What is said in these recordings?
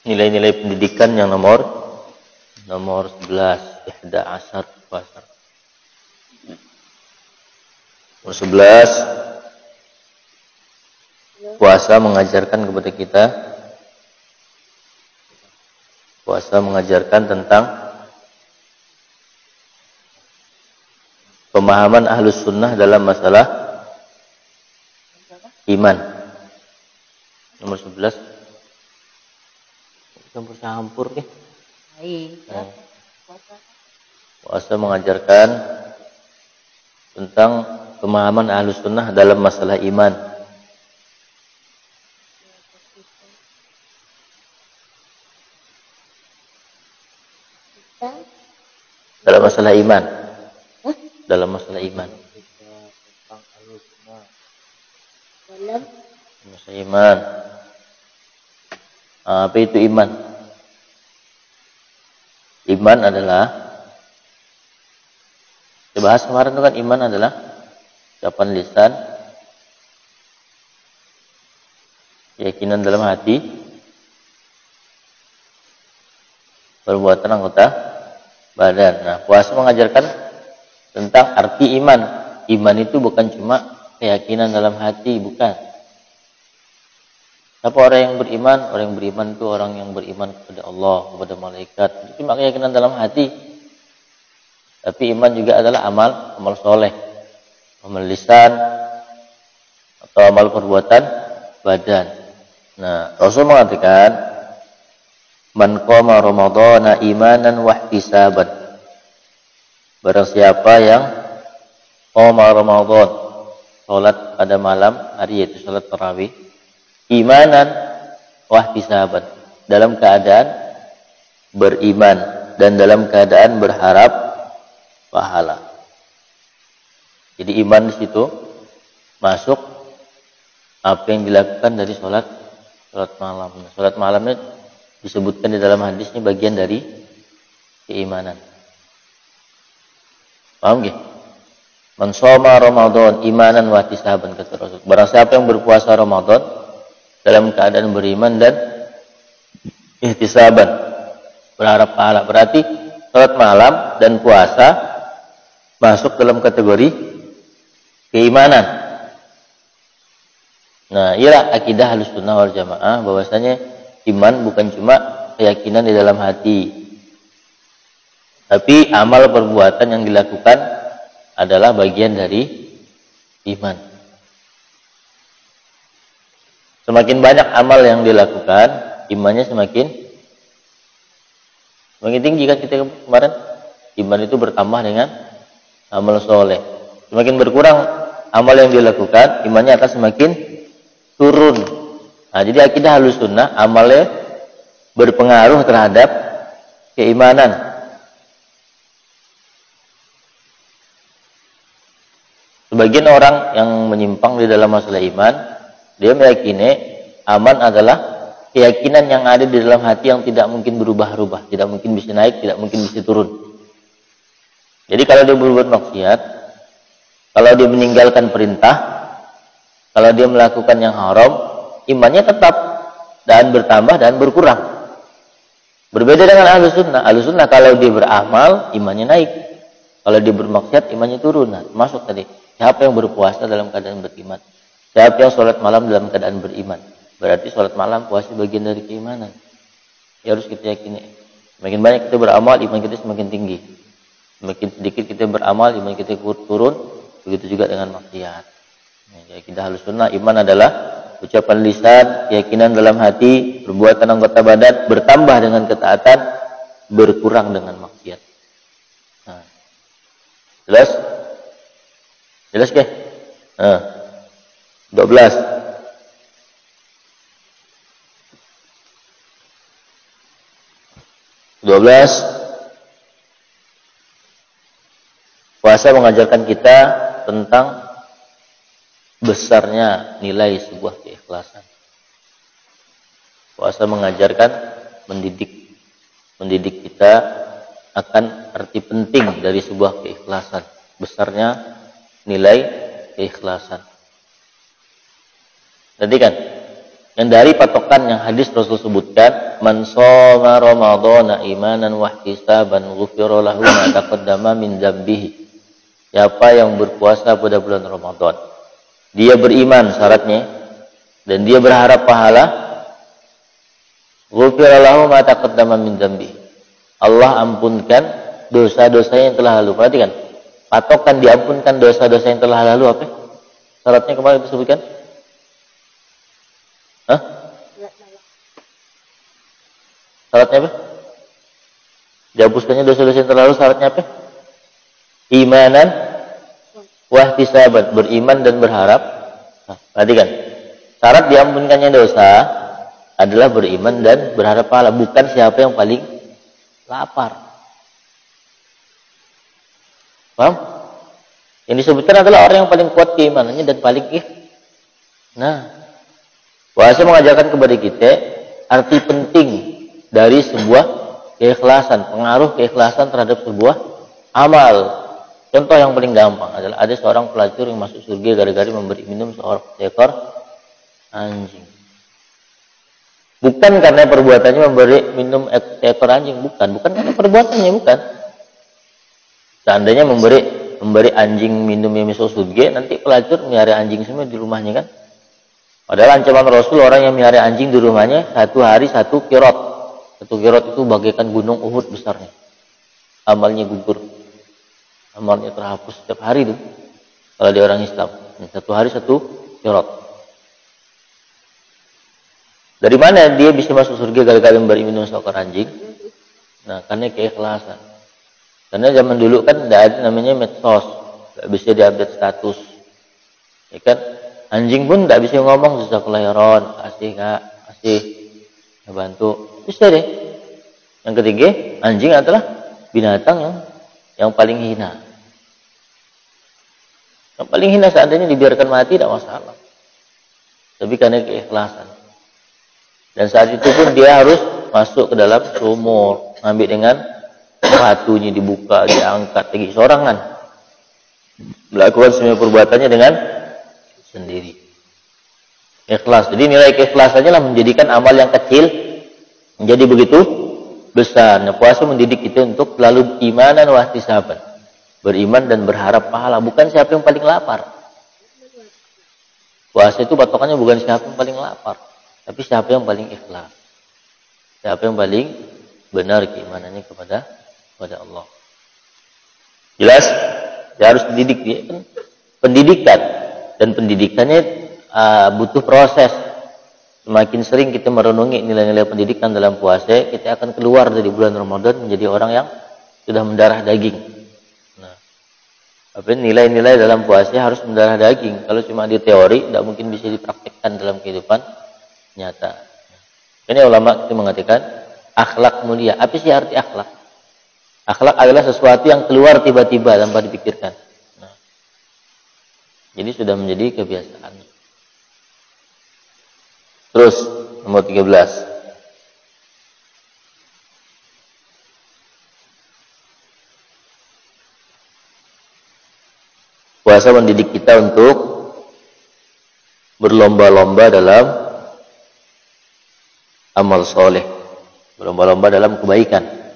nilai-nilai pendidikan yang nomor 11, ihda asar puasa. Nomor 11, puasa mengajarkan kepada kita, puasa mengajarkan tentang pemahaman ahlus sunnah dalam masalah iman. Nomor 11, campur-campur ya. Puasa mengajarkan tentang pemahaman ahlus sunnah dalam masalah iman. Dalam masalah iman. Dalam masalah iman. Dalam masalah iman. Apa itu iman? Iman adalah, kita bahas kemarin itu kan, iman adalah ucapan lisan, keyakinan dalam hati, perbuatan anggota badan. Nah, puasa mengajarkan tentang arti iman. Iman itu bukan cuma keyakinan dalam hati, bukan. Siapa orang yang beriman? Orang yang beriman itu orang yang beriman kepada Allah, kepada malaikat. Itu cuma keyakinan dalam hati. Tapi iman juga adalah amal soleh, amal lisan, atau amal perbuatan badan. Nah, Rasul mengatakan, man qama ramadhana imanan wahtisaban. Barang siapa yang qama Ramadan, salat pada malam hari, yaitu salat tarawih, imanan wahtisaban, dalam keadaan beriman dan dalam keadaan berharap pahala. Jadi iman di situ masuk apa yang dilakukan dari salat malam. Salat malamnya disebutkan di dalam hadis ini bagian dari keimanan. Paham nggih? Man shoma Ramadan imanan wa ihtisaban, kata Rasul. Barang siapa yang berpuasa Ramadan dalam keadaan beriman dan ihtisaban, berharap pahala. Berarti salat malam dan puasa masuk dalam kategori keimanan. Nah, ialah akidah Ahlussunnah wal Jamaah, bahwasanya iman bukan cuma keyakinan di dalam hati, tapi amal perbuatan yang dilakukan adalah bagian dari iman. Semakin banyak amal yang dilakukan, imannya semakin tinggi. Kan kita kemarin, iman itu bertambah dengan amal soleh. Semakin berkurang amal yang dilakukan, imannya akan semakin turun. Nah, jadi akidah Ahlussunnah, amalnya berpengaruh terhadap keimanan. Sebagian orang yang menyimpang di dalam masalah iman, dia meyakini aman adalah keyakinan yang ada di dalam hati yang tidak mungkin berubah-ubah, tidak mungkin bisa naik, tidak mungkin bisa turun. Jadi kalau dia berbuat maksiat, kalau dia meninggalkan perintah, kalau dia melakukan yang haram, imannya tetap dan bertambah dan berkurang. Berbeda dengan Ahlussunnah. Ahlussunnah kalau dia beramal, imannya naik. Kalau dia bermaksiat, imannya turun. Nah, masuk tadi. Siapa yang berpuasa dalam keadaan beriman? Siapa yang sholat malam dalam keadaan beriman? Berarti sholat malam, puasa bagian dari keimanan. Ya, harus kita yakini. Semakin banyak kita beramal, iman kita semakin tinggi. Semakin sedikit kita beramal, iman kita turun. Begitu juga dengan maksiat. Nah, kita Ahlussunnah, iman adalah ucapan lisan, keyakinan dalam hati, perbuatan anggota badan, bertambah dengan ketaatan, berkurang dengan maksiat. Nah, jelas? Jelas ke? Nah, 12. Puasa mengajarkan kita tentang besarnya nilai sebuah keikhlasan. Puasa mengajarkan, mendidik kita akan arti penting dari sebuah keikhlasan. Besarnya nilai keikhlasan. Tadi kan, yang dari patokan yang hadis Rasul sebutkan, man shoma ramadhana imanan wa ihtisaban ghufira lahu ma taqaddama min dzambihi. Siapa yang berpuasa pada bulan Ramadan, dia beriman syaratnya dan dia berharap pahala, ghufira lahu ma taqaddama min dzambihi. Allah ampunkan dosa-dosanya yang telah lalu. Perhatikan, patokan diampunkan dosa-dosa yang telah lalu apa? Syaratnya kemarin disebutkan? Hah? Syaratnya apa? Dihapuskannya dosa-dosa yang terlalu, syaratnya apa? Imanan wahtisaban, beriman dan berharap. Nah, perhatikan, syarat diampunkannya dosa adalah beriman dan berharap pahala, bukan siapa yang paling lapar. Paham? Yang disebutkan adalah orang yang paling kuat keimanannya dan paling Nah, puasa mengajarkan kepada kita arti penting dari sebuah keikhlasan, pengaruh keikhlasan terhadap sebuah amal. Contoh yang paling gampang adalah ada seorang pelacur yang masuk surga gara-gara memberi minum seekor anjing. Bukan karena perbuatannya memberi minum seekor anjing, bukan karena perbuatannya, bukan. Seandainya memberi anjing minum yang masuk surga, nanti pelacur melihara anjing semua di rumahnya kan? Padahal ancaman Rasul orang yang melihara anjing di rumahnya 1 hari 1 kirot. 1 kirot itu bagaikan gunung Uhud besarnya. Amalnya gugur. Amalnya terhapus setiap hari itu. Kalau dia orang Islam. 1 hari 1 kirot. Dari mana dia bisa masuk surga gara-gara memberi minum seekor anjing? Nah, karena keikhlasan. Karena zaman dulu kan tidak ada namanya medsos. Tidak bisa diupdate status. Ya kan? Anjing pun tidak bisa ngomong jazakallahu khairan, kasih Kak, kasih, bantu. Bisa deh. Yang ketiga, anjing adalah binatang yang paling hina. Yang paling hina seandainya dibiarkan mati tidak masalah. Tapi karena keikhlasan. Dan saat itu pun dia harus masuk ke dalam sumur, ngambil dengan batunya dibuka, diangkat lagi sorangan. Melakukan semua perbuatannya dengan sendiri. Ikhlas. Jadi nilai keikhlasannya lah menjadikan amal yang kecil menjadi begitu besar. Nah, puasa mendidik kita untuk selalu imanan wa ihtisaban. Beriman dan berharap pahala, bukan siapa yang paling lapar. Puasa itu patokannya bukan siapa yang paling lapar, tapi siapa yang paling ikhlas. Siapa yang paling benar keimanannya kepada Allah. Jelas? Dia harus dididik, dia kan pendidikan. Dan pendidikannya butuh proses. Semakin sering kita merenungi nilai-nilai pendidikan dalam puasa, kita akan keluar dari bulan Ramadan menjadi orang yang sudah mendarah daging. Nah, tapi nilai-nilai dalam puasa harus mendarah daging. Kalau cuma di teori, tidak mungkin bisa dipraktikkan dalam kehidupan nyata. Ini ulama kita mengatakan akhlak mulia. Apa sih arti akhlak? Akhlak adalah sesuatu yang keluar tiba-tiba tanpa dipikirkan. Jadi sudah menjadi kebiasaan. Terus nomor 13. Puasa mendidik kita untuk berlomba-lomba dalam amal soleh. Berlomba-lomba dalam kebaikan.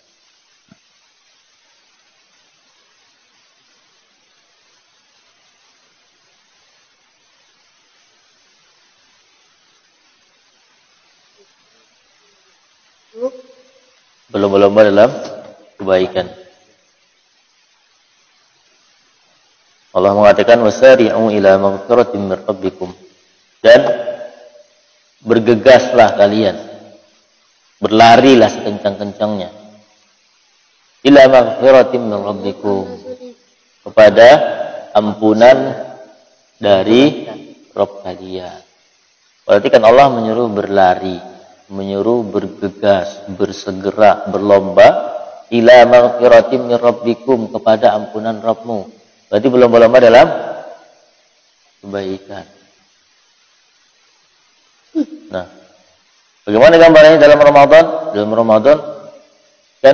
Berlomba-lomba dalam kebaikan. Allah mengatakan wasari'u ila maghfiratin min rabbikum, dan bergegaslah kalian, berlarilah sekencang-kencangnya ila maghfiratin min rabbikum, kepada ampunan dari Rabb kalian. Perhatikan, Allah menyuruh berlari, menyuruh bergegas, bersegera, berlomba ila maghfiratin min rabbikum, kepada ampunan Rabbmu. Berarti berlomba-lomba dalam kebaikan. Nah, bagaimana gambarannya dalam Ramadan? Dalam Ramadan kan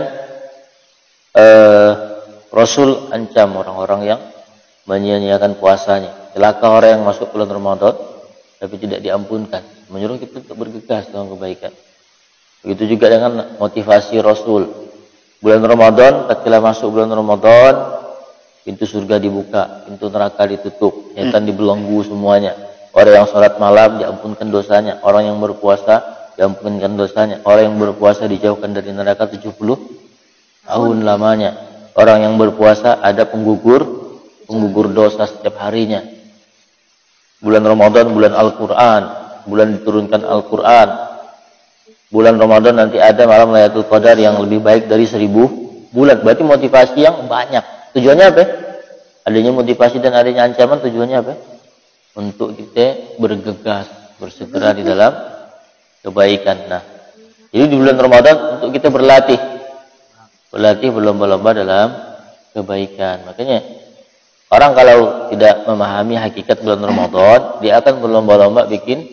Rasul ancam orang-orang yang menyia-nyiakan puasanya. Celaka orang yang masuk bulan Ramadan tapi tidak diampunkan. Menyuruh kita untuk bergegas dalam kebaikan. Begitu juga dengan motivasi Rasul. Bulan Ramadan, tatkala masuk bulan Ramadan, pintu surga dibuka, pintu neraka ditutup, setan dibelenggu semuanya. Orang yang sholat malam diampunkan dosanya, orang yang berpuasa diampunkan dosanya, orang yang berpuasa dijauhkan dari neraka 70 tahun lamanya. Orang yang berpuasa ada penggugur dosa setiap harinya. Bulan Ramadan bulan Al-Quran, bulan diturunkan Al-Quran. Bulan Ramadan nanti ada malam Lailatul Qadar yang lebih baik dari 1000 bulan. Berarti motivasi yang banyak. Tujuannya apa? Adanya motivasi dan adanya ancaman, tujuannya apa? Untuk kita bergegas, bersegera di dalam kebaikan. Nah, jadi di bulan Ramadan untuk kita berlatih berlomba-lomba dalam kebaikan. Makanya orang kalau tidak memahami hakikat bulan Ramadan, dia akan berlomba-lomba bikin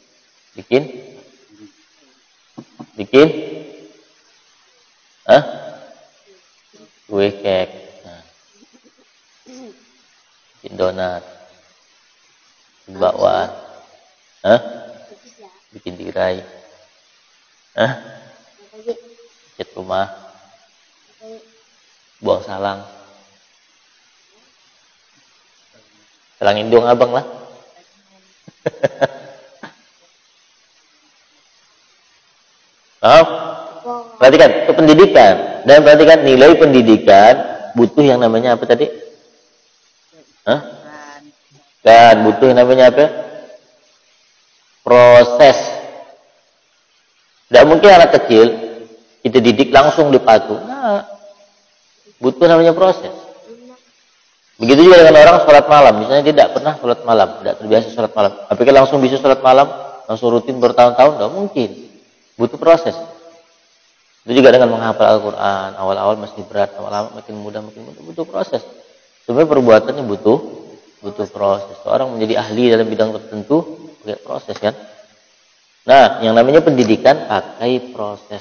kue kek, bikin donat, bikin bakwan, bikin tirai, cat rumah, buang salang indung abang lah. Paham? Perhatikan, itu pendidikan. Dan perhatikan nilai pendidikan butuh yang namanya apa tadi? Dan butuh yang namanya apa? Proses. Tidak mungkin anak kecil kita didik langsung dipatu. Nah, butuh namanya proses. Begitu juga dengan orang sholat malam. Misalnya dia tidak pernah sholat malam, tidak terbiasa sholat malam. Apakah langsung bisa sholat malam, langsung rutin bertahun-tahun? Tidak mungkin. Butuh proses. Itu juga dengan menghafal Al-Quran. Awal-awal masih berat, awal-awal makin mudah, butuh proses. Sebenarnya perbuatannya butuh proses. Seorang menjadi ahli dalam bidang tertentu, pakai proses kan. Nah, yang namanya pendidikan pakai proses.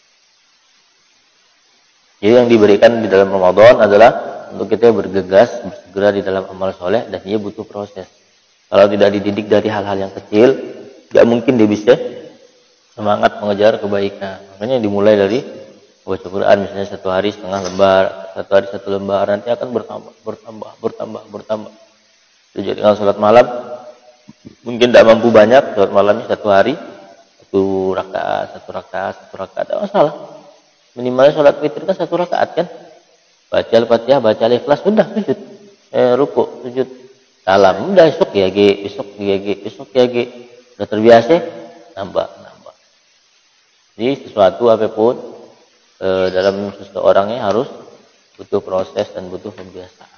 Jadi yang diberikan di dalam Ramadan adalah untuk kita bergegas, bersegera di dalam amal soleh, dan dia butuh proses. Kalau tidak dididik dari hal-hal yang kecil, tidak mungkin dia bisa semangat mengejar kebaikan. Makanya dimulai dari baca Quran, misalnya satu hari setengah lembar, satu hari satu lembar, nanti akan bertambah. Jadi dengan sholat malam, mungkin tidak mampu banyak, sholat malamnya satu hari, satu rakaat, tidak masalah. Minimalnya sholat witir kan satu rakaat kan. Baca Al-Fatihah, baca Al-Ikhlas, sudah sujud. Rukuk, sujud. Salam, udah besok ya, besok ya. Udah terbiasa, nambah. Jadi sesuatu apapun dalam seseorangnya harus butuh proses dan butuh pembiasaan.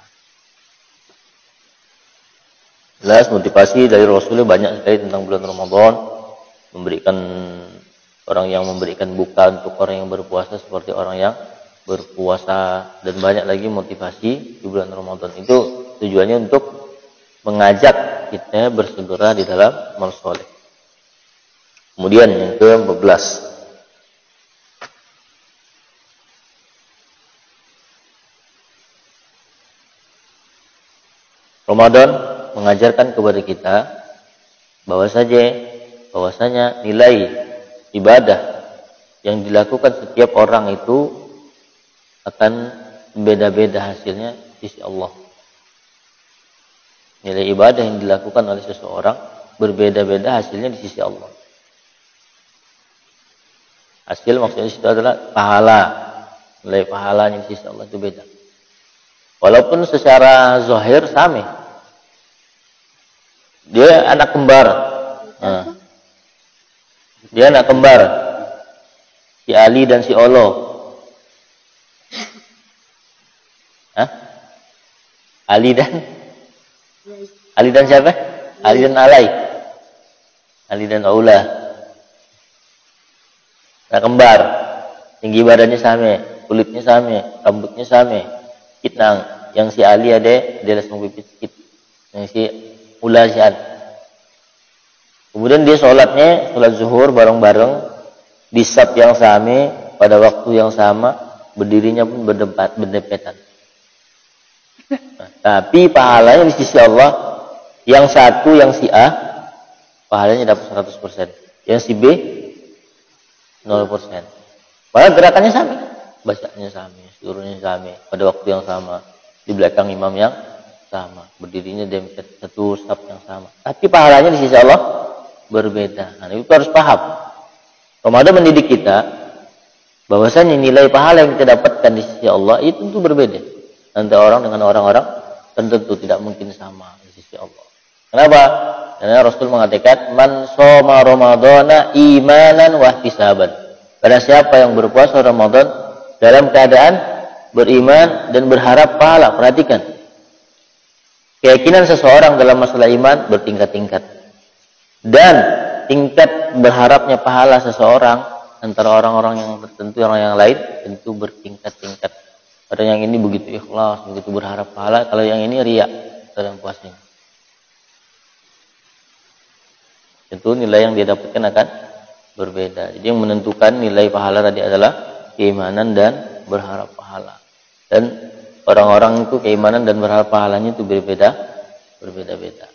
Jelas motivasi dari Rasulullah banyak sekali tentang bulan Ramadan, memberikan orang yang memberikan buka untuk orang yang berpuasa seperti orang yang berpuasa, dan banyak lagi motivasi di bulan Ramadan. Itu tujuannya untuk mengajak kita bersegera di dalam amal soleh. Kemudian yang ke-14, Ramadan mengajarkan kepada kita bahwasanya nilai ibadah yang dilakukan setiap orang itu akan beda-beda hasilnya di sisi Allah. Nilai ibadah yang dilakukan oleh seseorang berbeda-beda hasilnya di sisi Allah. Hasil maksudnya itu adalah pahala. Nilai pahalanya di sisi Allah itu beda. Walaupun secara zahir sama. Dia anak kembar. Dia anak kembar. Si Ali dan si Olo. Ali dan siapa? Ali dan Alai. Ali dan Aula. Anak kembar. Tinggi badannya sama, kulitnya sama, rambutnya sama. Kitang. Yang si Ali ada langsung pipit sedikit. Yang si Ula si Al. Kemudian dia sholat zuhur bareng-bareng di saf yang sama, pada waktu yang sama, berdirinya pun berdempetan. Nah, tapi pahalanya di sisi Allah, yang satu yang si A pahalanya dapat 100%, yang si B 0%. Padahal gerakannya sama, bacanya sama, turunnya sama, pada waktu yang sama, di belakang imam yang sama, berdirinya dempet satu saf yang sama. Tapi pahalanya di sisi Allah berbeda. Nah, itu harus paham. Ramadan mendidik kita bahwasanya nilai pahala yang kita dapatkan di sisi Allah itu tentu berbeda antara orang dengan orang-orang, dan tentu tidak mungkin sama di sisi Allah. Kenapa? Karena Rasul mengatakan man shoma ramadhana imanan wa ihtisaban. Pada siapa yang berpuasa Ramadan dalam keadaan beriman dan berharap pahala. Perhatikan. Keyakinan seseorang dalam masalah iman bertingkat-tingkat. Dan tingkat berharapnya pahala seseorang antara orang-orang yang tertentu orang yang lain tentu bertingkat-tingkat. Ada yang ini begitu ikhlas, begitu berharap pahala, kalau yang ini riya dalam puasanya. Tentu nilai yang dia dapatkan akan berbeda. Jadi yang menentukan nilai pahala tadi adalah keimanan dan berharap pahala. Dan orang-orang itu keimanan dan berharap pahalanya itu berbeda-beda.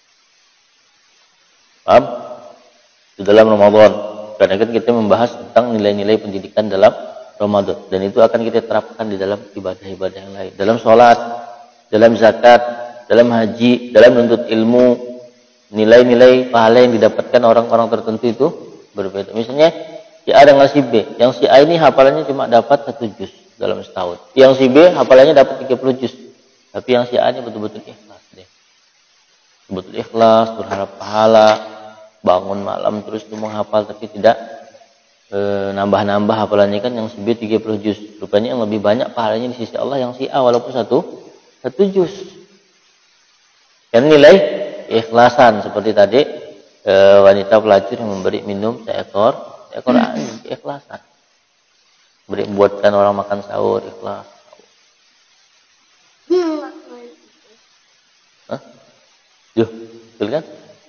Paham? Di dalam Ramadan. Karena kan kita membahas tentang nilai-nilai pendidikan dalam Ramadan. Dan itu akan kita terapkan di dalam ibadah-ibadah yang lain. Dalam sholat, dalam zakat, dalam haji, dalam menuntut ilmu. Nilai-nilai pahala yang didapatkan orang-orang tertentu itu berbeda. Misalnya, si A dengan si B. Yang si A ini hafalannya cuma dapat 1 juz dalam setahun. Yang si B hafalannya dapat 30 juz. Tapi yang si A ini betul-betul ikhlas deh. Betul ikhlas, berharap pahala, bangun malam terus itu menghafal, tapi tidak nambah-nambah hafalannya. Kan yang si B 30 juz. Rupanya yang lebih banyak pahalanya di sisi Allah yang si A walaupun satu juz. Dan nilai ikhlasan seperti tadi wanita pelacur yang memberi minum seekor anjing, ikhlasan. Buatkan orang makan sahur, ikhlas. Hah? Betul kan?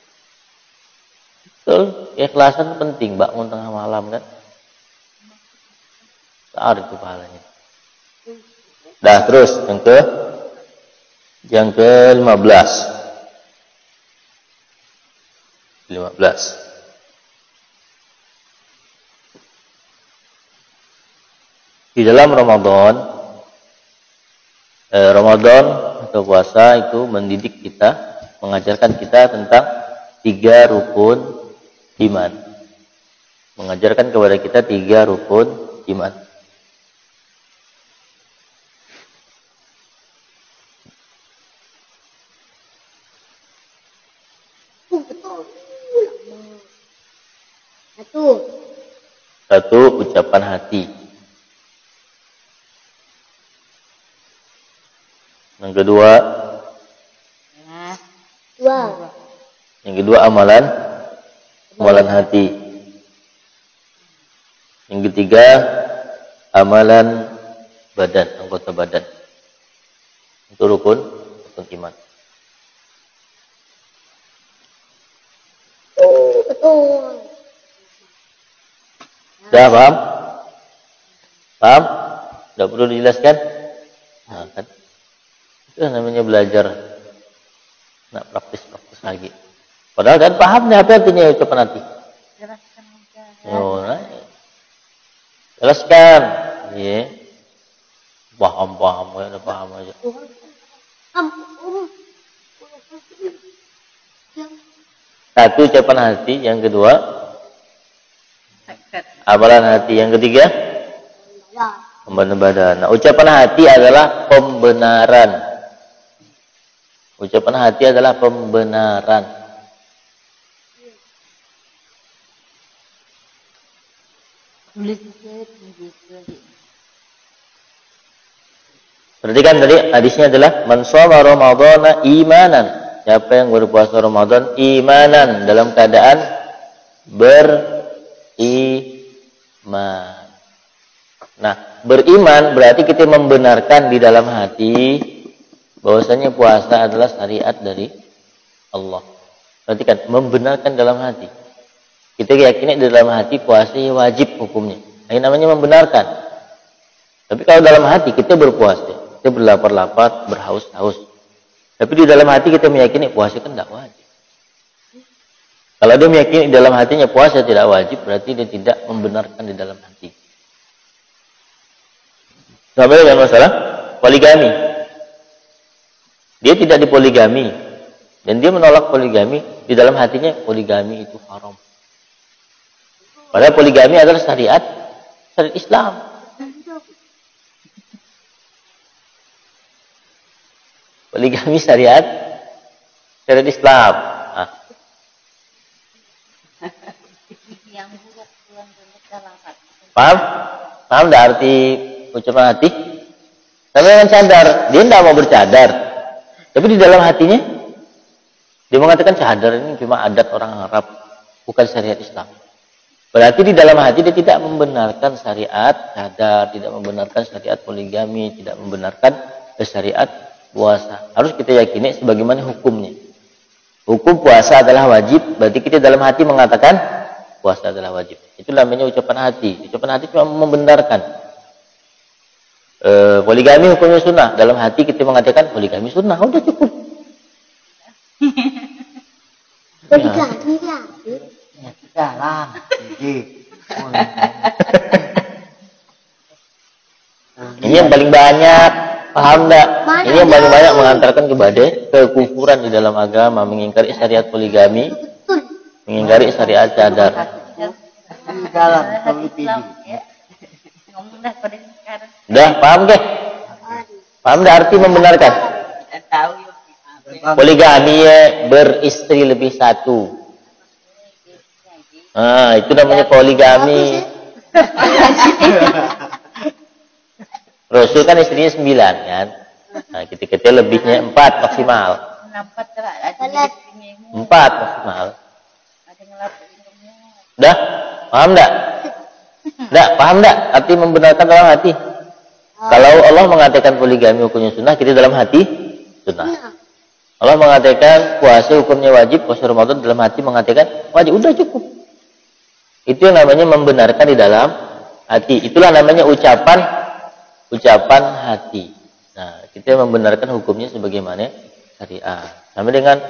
Betul, ikhlasan penting, bangun tengah malam kan? Besar itu pahalanya. Dah terus yang ke-15. 15. Di dalam Ramadan atau puasa itu mendidik kita, mengajarkan kita tentang 3 rukun iman. Mengajarkan kepada kita 3 rukun iman. Satu, ucapan hati. Yang kedua, amalan hati. Yang ketiga, amalan badan, anggota badan. Itu rukun iman. Betul. Sudah paham? Paham? Tidak perlu dijelaskan? Nah, kan? Itu namanya belajar. Nak praktis lagi. Padahal kan paham nih apa artinya ucapan hati. Jelaskan aja. Nah. Jelaskan. Iya. Paham ya, paham aja. Satu ucapan hati, yang kedua amalan hati, yang ketiga pembenaran badan. Nah, ucapan hati adalah pembenaran. Ucapan hati adalah pembenaran. Perhatikan tadi hadisnya adalah man shoma ramadhana imanan. Siapa yang berpuasa Ramadan imanan, dalam keadaan beriman. Nah, beriman berarti kita membenarkan di dalam hati bahwasanya puasa adalah syariat dari Allah. Perhatikan, membenarkan dalam hati. Kita yakini di dalam hati puasa wajib hukumnya. Ini namanya membenarkan. Tapi kalau dalam hati kita berpuasa, kita berlapar-lapar, berhaus-haus. Tapi di dalam hati kita meyakini puasa kan tidak wajib. Kalau dia meyakini di dalam hatinya puasa tidak wajib, berarti dia tidak membenarkan di dalam hati. Sama dengan masalah poligami. Dia tidak dipoligami dan dia menolak poligami, di dalam hatinya poligami itu haram. Padahal poligami adalah syariat Islam. Poligami syariat Islam. Nah. Paham? Paham enggak arti ucapan hati? Tapi dengan cadar, dia tidak mau bercadar. Tapi di dalam hatinya dia mengatakan cadar ini cuma adat orang Arab, bukan syariat Islam. Berarti di dalam hati dia tidak membenarkan syariat cadar, tidak membenarkan syariat poligami, tidak membenarkan syariat puasa. Harus kita yakini sebagaimana hukumnya. Hukum puasa adalah wajib, berarti kita dalam hati mengatakan puasa adalah wajib. Itu namanya ucapan hati. Ucapan hati cuma membenarkan. Poligami hukumnya sunnah. Dalam hati kita mengatakan poligami sunnah, udah cukup. Poligami ya. Dalam. Ini yang paling banyak, paham enggak? Ini yang paling banyak mengantarkan kepada kekufuran di dalam agama, mengingkari syariat poligami, mengingkari syariat cadar. Di dalam Udah, paham ke? Paham enggak arti membenarkan? Poligami ya, beristri lebih satu. Nah, itu namanya poligami. Rasul kan istrinya 9 kan. Nah, kita lebihnya 4 maksimal. 4 maksimal. Udah, paham enggak? Enggak, paham enggak arti membenarkan dalam hati? Kalau Allah mengatakan poligami hukumnya sunnah, kita dalam hati sunnah. Allah mengatakan puasa hukumnya wajib, puasa Ramadan dalam hati mengatakan wajib, udah cukup. Itu yang namanya membenarkan di dalam hati. Itulah namanya ucapan hati. Nah, kita membenarkan hukumnya sebagaimana syariat. Sama dengan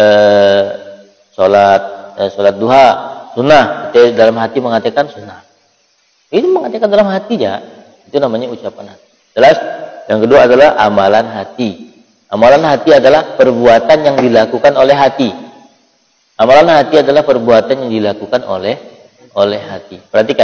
sholat duha sunnah, kita dalam hati mengatakan sunnah. Ini mengatakan dalam hati ya, itu namanya ucapan hati. Jelas? Yang kedua adalah amalan hati. Amalan hati adalah perbuatan yang dilakukan oleh hati. Amalan hati adalah perbuatan yang dilakukan oleh hati. Perhatikan.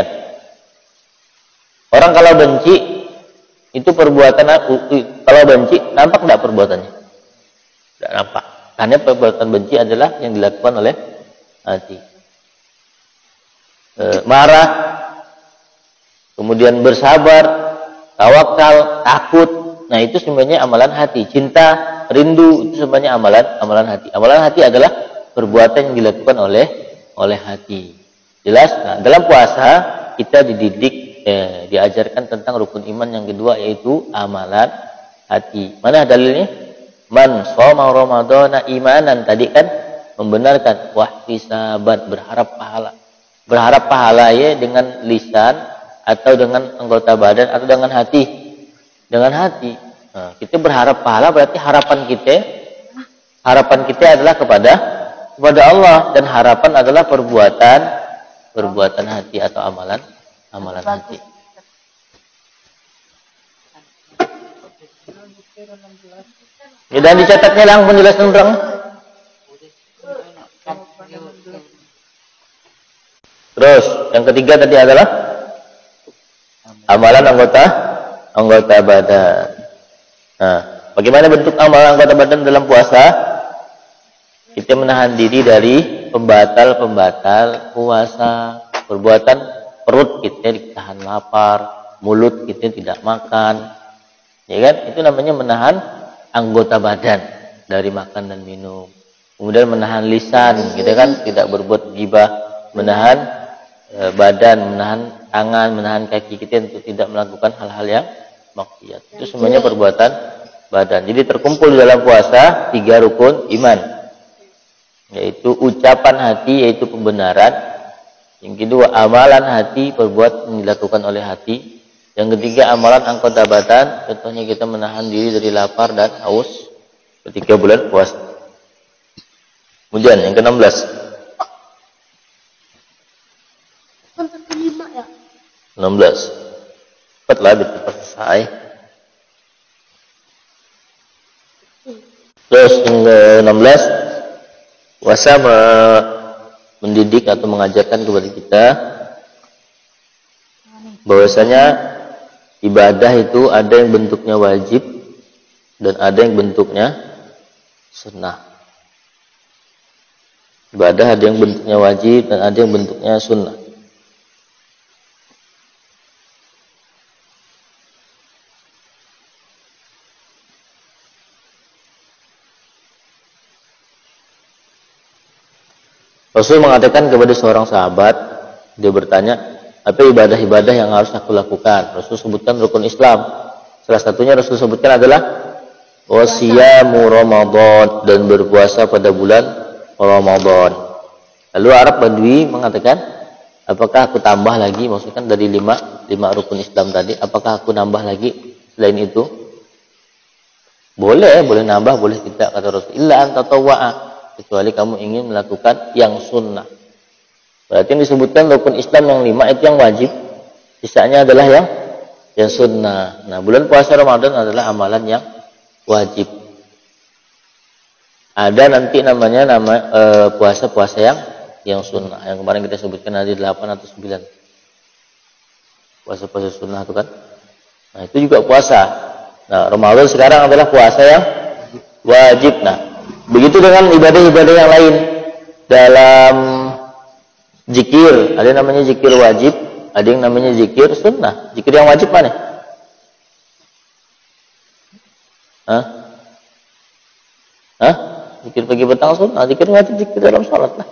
Orang kalau benci itu perbuatan, kalau benci nampak enggak perbuatannya? Tidak nampak. Karena perbuatan benci adalah yang dilakukan oleh hati. Marah, kemudian bersabar, tawakal, takut. Nah, itu sebenarnya amalan hati. Cinta, rindu, itu sebenarnya amalan hati. Amalan hati adalah perbuatan yang dilakukan oleh hati. Jelas? Nah, dalam puasa kita dididik, diajarkan tentang rukun iman yang kedua, yaitu amalan hati. Mana dalilnya? Man shoma ramadhana imanan, tadi kan membenarkan wahtisaban, berharap pahala. Berharap pahala ya dengan lisan atau dengan anggota badan atau dengan hati. Dengan hati. Nah, kita berharap pahala berarti harapan kita adalah kepada Allah, dan harapan adalah perbuatan hati atau amalan hati. Ya, dan dicatatnya langsung penjelasan terang. Terus yang ketiga tadi adalah amalan anggota badan. Nah, bagaimana bentuk amalan anggota badan dalam puasa? Kita menahan diri dari pembatal puasa. Perbuatan perut kita ditahan lapar, mulut kita tidak makan. Ya kan? Itu namanya menahan anggota badan dari makan dan minum. Kemudian menahan lisan, gitu kan? Tidak berbuat ghibah, menahan badan, menahan tangan, menahan kaki kita untuk tidak melakukan hal-hal yang maksiat. Itu semuanya perbuatan badan. Jadi terkumpul di dalam puasa 3 rukun iman, yaitu ucapan hati, yaitu pembenaran. Yang kedua amalan hati, perbuatan yang dilakukan oleh hati. Yang ketiga amalan anggota badan, contohnya kita menahan diri dari lapar dan haus ketika bulan puasa. Kemudian yang ke-16, 115 ya? 16. Cepatlah biar cepat selesai. Terus yang ke-16, puasa mendidik atau mengajarkan kepada kita bahwasanya ibadah itu ada yang bentuknya wajib dan ada yang bentuknya sunnah. Ibadah ada yang bentuknya wajib dan ada yang bentuknya sunnah. Rasul mengatakan kepada seorang sahabat, dia bertanya, apa ibadah-ibadah yang harus aku lakukan? Rasul sebutkan rukun Islam. Salah satunya Rasul sebutkan adalah wasiyamu Ramadan, dan berpuasa pada bulan Ramadan. Lalu Arab Badui mengatakan, apakah aku tambah lagi? Maksudnya dari lima rukun Islam tadi, apakah aku nambah lagi selain itu? Boleh nambah, boleh tidak, kata Rasul. Illa an tatawwa'a, kecuali kamu ingin melakukan yang sunnah. Berarti yang disebutkan rukun Islam yang 5 itu yang wajib, sisanya adalah yang sunnah. Nah, bulan puasa Ramadan adalah amalan yang wajib. Ada nanti namanya puasa-puasa yang sunnah. Yang kemarin kita sebutkan ada 8 atau 9. Puasa-puasa sunnah itu kan. Nah, itu juga puasa. Nah, Ramadan sekarang adalah puasa yang wajib. Nah, begitu dengan ibadah-ibadah yang lain. Dalam zikir, ada yang namanya zikir wajib, ada yang namanya zikir sunnah. Zikir yang wajib mana? Zikir pagi petang sunnah, zikir wajib zikir dalam sholat lah.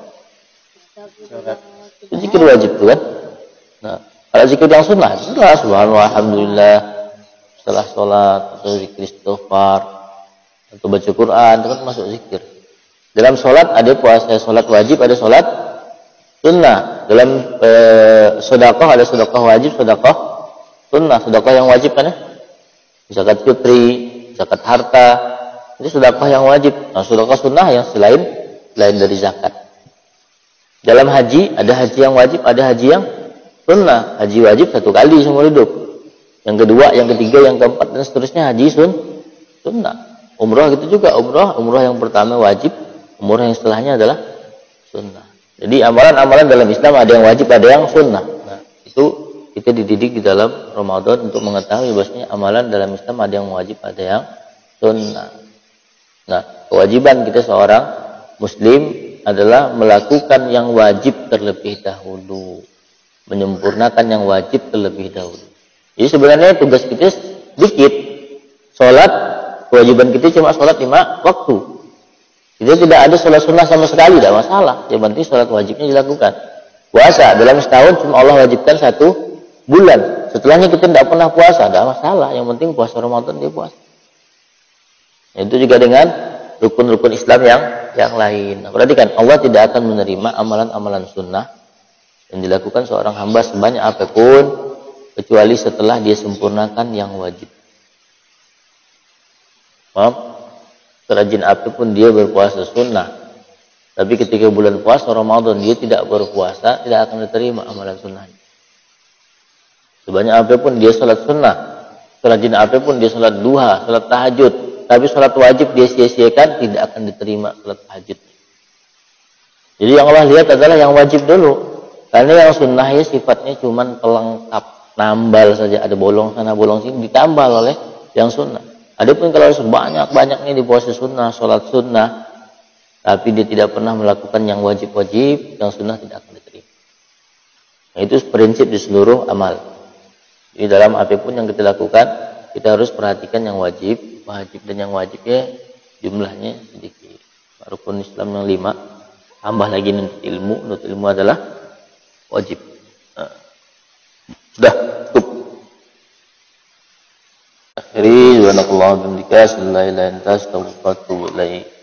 Itu zikir wajib tuh kan. Nah, kalau zikir yang sunnah, setelah subhanallah, alhamdulillah, setelah sholat, atau zikir istighfar, atau baca Quran, itu kan masuk zikir. Dalam sholat ada puasa sholat wajib, ada sholat sunnah. Dalam sedekah ada sedekah wajib, sedekah sunnah. Sedekah yang wajib kan ya? Zakat fitri, zakat harta, itu sedekah yang wajib. Nah, sedekah sunnah yang selain dari zakat. Dalam haji ada haji yang wajib, ada haji yang sunnah. Haji wajib 1 kali seumur hidup. Yang kedua, yang ketiga, yang keempat dan seterusnya haji sunnah. Umrah gitu juga, umrah yang pertama wajib, umrah yang setelahnya adalah sunnah. Jadi amalan-amalan dalam Islam ada yang wajib, ada yang sunnah. Nah, itu kita dididik di dalam Ramadan untuk mengetahui bahwasanya amalan dalam Islam ada yang wajib, ada yang sunnah. Nah, kewajiban kita seorang muslim adalah melakukan yang wajib terlebih dahulu, menyempurnakan yang wajib terlebih dahulu. Jadi sebenarnya tugas kita sedikit. Sholat, kewajiban kita cuma sholat 5 waktu. Kita tidak ada sholat sunnah sama sekali, tidak masalah. Yang penting sholat wajibnya dilakukan. Puasa, dalam setahun cuma Allah wajibkan 1 bulan. Setelahnya kita tidak pernah puasa, tidak masalah. Yang penting puasa Ramadan dia puasa. Itu juga dengan rukun-rukun Islam yang lain. Nah, perhatikan, Allah tidak akan menerima amalan-amalan sunnah yang dilakukan seorang hamba sebanyak apapun, kecuali setelah dia sempurnakan yang wajib. Maaf, serajin apapun dia berpuasa sunnah, tapi ketika bulan puasa Ramadan dia tidak berpuasa, tidak akan diterima amalan sunnahnya. Sebanyak apapun dia sholat sunnah, serajin apapun dia sholat duha, sholat tahajud, tapi sholat wajib dia sia-siakan, tidak akan diterima sholat tahajud. Jadi yang Allah lihat adalah yang wajib dulu, karena yang sunnahnya sifatnya cuma pelengkap, nambal saja, ada bolong sana bolong sini, ditambal oleh yang sunnah. Adapun kalau sebanyak-banyaknya di puasa sunnah, sholat sunnah, tapi dia tidak pernah melakukan yang wajib-wajib, yang sunnah tidak akan diterima. Nah, itu prinsip di seluruh amal. Jadi dalam apapun yang kita lakukan, kita harus perhatikan yang wajib, dan yang wajibnya jumlahnya sedikit. Rukun Islam yang 5, tambah lagi nuntut ilmu adalah wajib. Nah, sudah cukup. Akhiri, subhanakallah wa bihamdika, asyhadu an la ilaha illa anta, astaghfiruka wa atubu ilaik.